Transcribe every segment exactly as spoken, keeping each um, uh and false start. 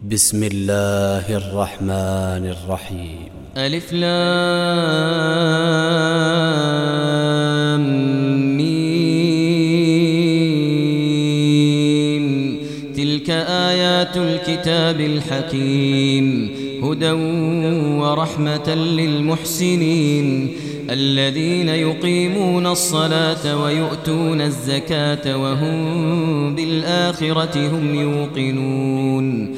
بسم الله الرحمن الرحيم. ألف لام ميم. تلك آيات الكتاب الحكيم هدى ورحمة للمحسنين الذين يقيمون الصلاة ويؤتون الزكاة وهم بالآخرة هم يوقنون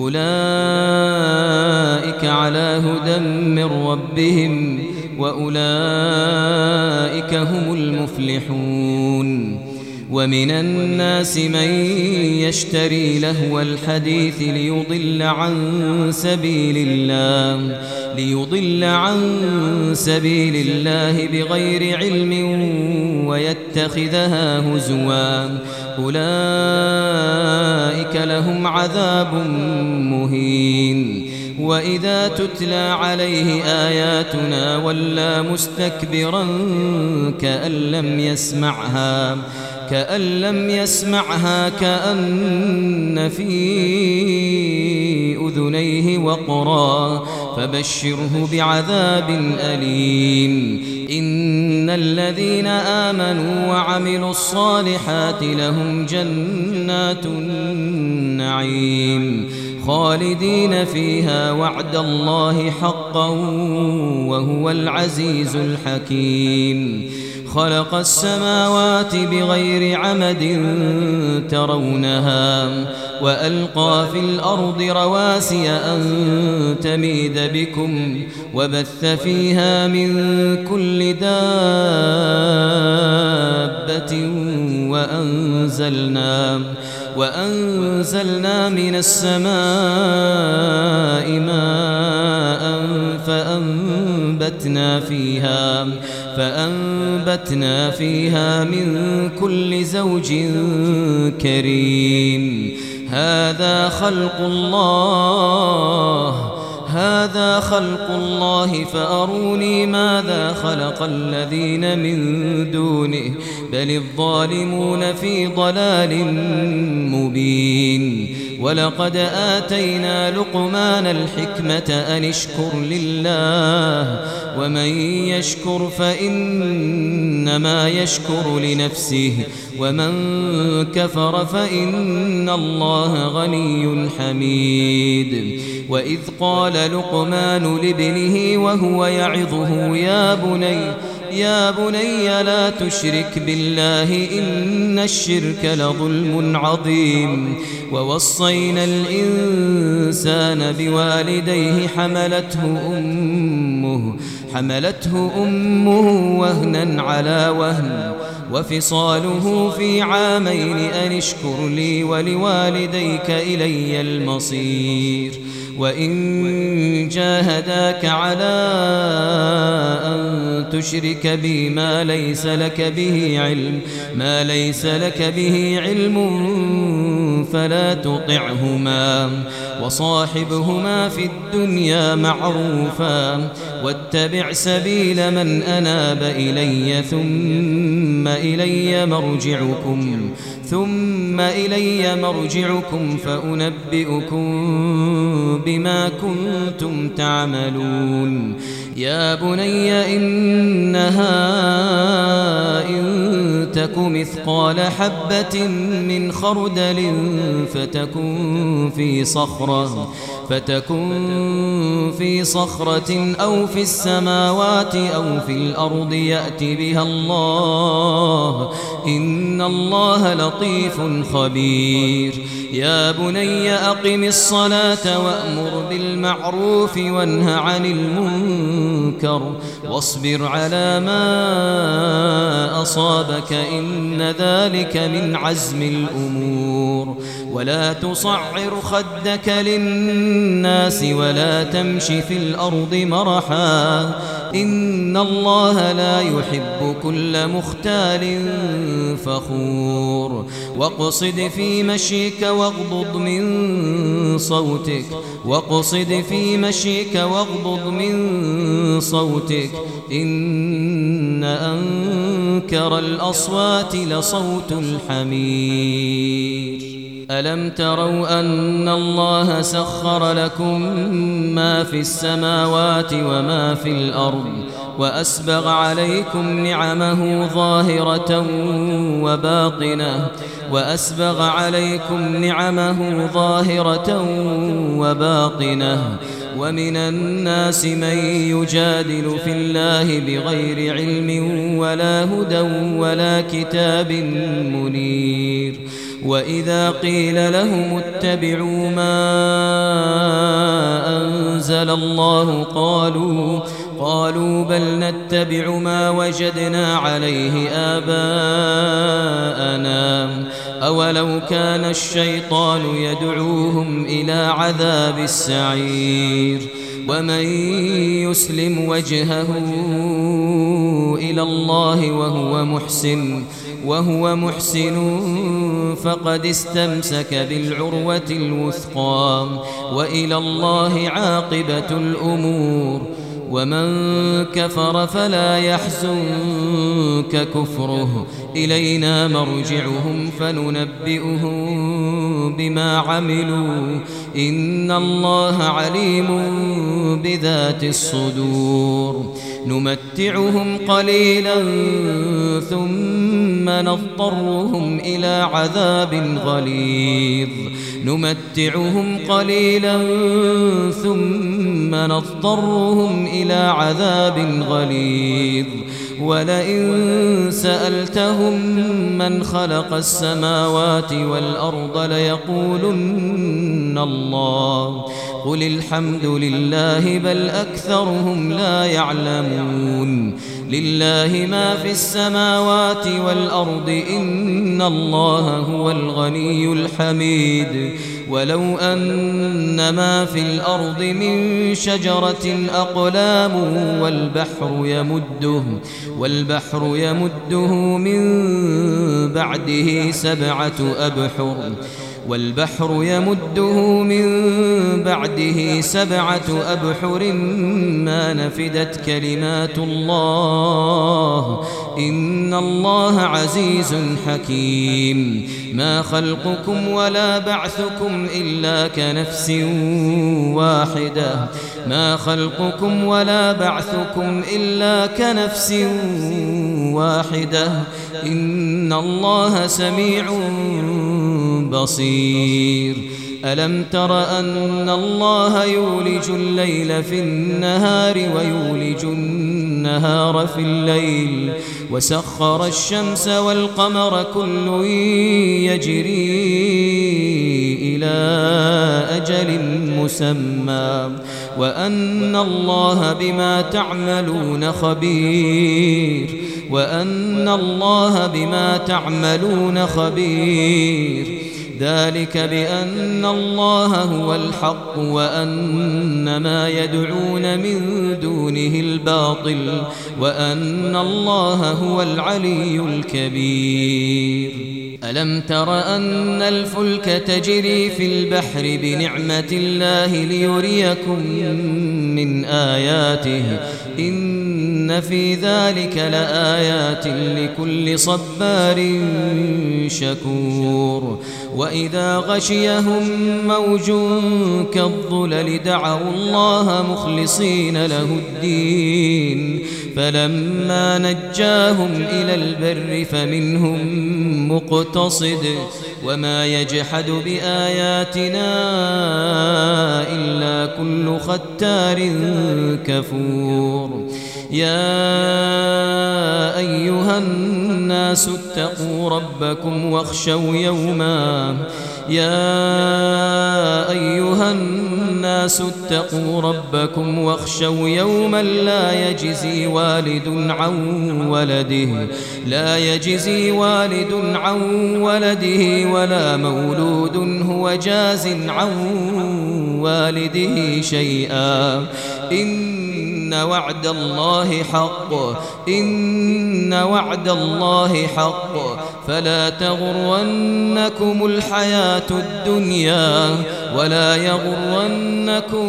أولئك على هدى من ربهم وأولئك هم المفلحون. ومن الناس من يشتري لهو الحديث ليضل عن سبيل الله ليضل عن سبيل الله بغير علم ويتخذها هزوا أولئك لهم عذاب مهين. وإذا تتلى عليه آياتنا ولى مستكبرا كأن لم يسمعها كأن لم يسمعها كأن في أذنيه وقرا فبشره بعذاب أليم. إن الذين آمنوا وعملوا الصالحات لهم جنات النعيم خالدين فيها وعد الله حقا وهو العزيز الحكيم. خلق السماوات بغير عمد ترونها وألقى في الأرض رواسي أن تميد بكم وبث فيها من كل دابة وأنزلنا وأنزلنا من السماء ماء فأنبتنا فيها فأنبتنا فيها من كل زوج كريم. هذا خلق الله هذا خلق الله فأروني ماذا خلق الذين من دونه بل الظالمون في ضلال مبين. ولقد آتينا لقمان الحكمة أن اشكر لله ومن يشكر فإنما يشكر لنفسه ومن كفر فإن الله غني حميد. وإذ قال لقمان لابنه وهو يعظه يا بني يا بني لا تشرك بالله إن الشرك لظلم عظيم. ووصينا الإنسان بوالديه حملته أمه حملته أمه وهنا على وهن وفصاله في عامين أن اشكر لي ولوالديك إلي المصير. وإن جاهداك على أن تشرك بي ما ليس لك به علم ما ليس لك به علم فلا تطعهما وصاحبهما في الدنيا معروفا واتبع سبيل من أناب إلي ثم إلي مرجعكم ثم إلي مرجعكم فأنبئكم بما كنتم تعملون. يا بني إنها إن تك مثقال حبة من خردل فتكن في صخرة فتكن في صخرة أو في السماوات أو في الأرض يأت بها الله إن الله لطيف خبير. يا بني أقم الصلاة وأمر بالمعروف وانه عن المنكر واصبر على ما أصابك إن ذلك من عزم الأمور. ولا تصعر خدك للناس ولا تمش في الأرض مرحا إن الله لا يحب كل مختال فخور. واقصد في مشيك واغضض من صوتك واقصد في مشيك واغضض من صوتك إن أنكر الأصوات لصوت الحمير. ألم تروا أن الله سخر لكم ما في السماوات وما في الأرض وأسبغ عليكم نعمه ظاهرة وباطنة وأسبغ عليكم نعمه ظاهرة وباطنة ومن الناس من يجادل في الله بغير علم ولا هدى ولا كتاب منير وإذا قيل لهم اتبعوا ما أنزل الله قالوا قالوا بل نتبع ما وجدنا عليه آباءنا أولو كان الشيطان يدعوهم إلى عذاب السعير ومن يسلم وجهه إلى الله وهو محسن وهو محسن فقد استمسك بالعروة الوثقى وإلى الله عاقبة الأمور ومن كفر فلا يحزنك كفره إلينا مرجعهم فننبئهم بما عملوا إن الله عليم بذات الصدور نمتعهم قليلا ثم نضطرهم إلى عذاب غليظ نمتعهم قليلا ثم نضطرهم إلى عذاب غليظ ولئن سألتهم من خلق السماوات والأرض ليقولن الله قل الحمد لله بل أكثرهم لا يعلمون لله ما في السماوات والأرض إن الله هو الغني الحميد ولو أن ما في الأرض من شجرة أقلام والبحر يمده والبحر يمده من بعده سبعة أبحر والبحر يمده من بعده سبعة أبحر ما نفدت كلمات الله إن الله عزيز حكيم ما خلقكم ولا بعثكم إلا كنفس واحدة ما خلقكم ولا بعثكم إلا كنفس واحدة إن الله سميع بصير ألم تر أن الله يولج الليل في النهار ويولج النهار في الليل وسخر الشمس والقمر كل يجري إلى أجل مسمى وأن الله بما تعملون خبير وأن الله بما تعملون خبير ذلك بأن الله هو الحق وأن ما يدعون من دونه الباطل وأن الله هو العلي الكبير ألم تر أن الفلك تجري في البحر بنعمة الله ليريكم من آياته إن في ذلك لآيات لكل صبار شكور وإذا غشيهم موج كالظلل دعوا الله مخلصين له الدين فلما نجاهم إلى البر فمنهم مقتصد وما يجحد بآياتنا إلا كل ختار كفور يا أيها الناس اتقوا ربكم واخشوا يوما يا أيها الناس اتقوا ربكم واخشوا يوما لا يجزي والد عن ولده لا يجزي والد عن ولده ولا مولود هو جاز عن والده شيئا إن وعد الله حق إن وعد الله حق فلا تغرنكم الحياة الدنيا ولا يغرنكم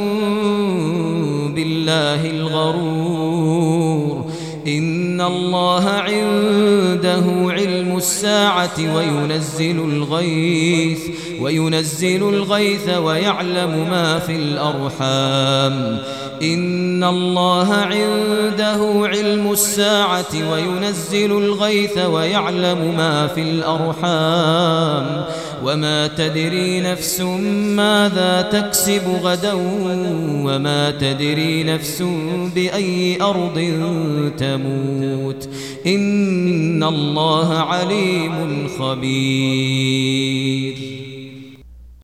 بالله الغرور إن الله عنده علم الساعة وينزل الغيث وينزل الغيث ويعلم ما في الأرحام إن الله عنده علم الساعة وينزل الغيث ويعلم ما في الأرحام وما تدري نفس ماذا تكسب غدا وما تدري نفس بأي أرض تموت إن الله عليم خبير.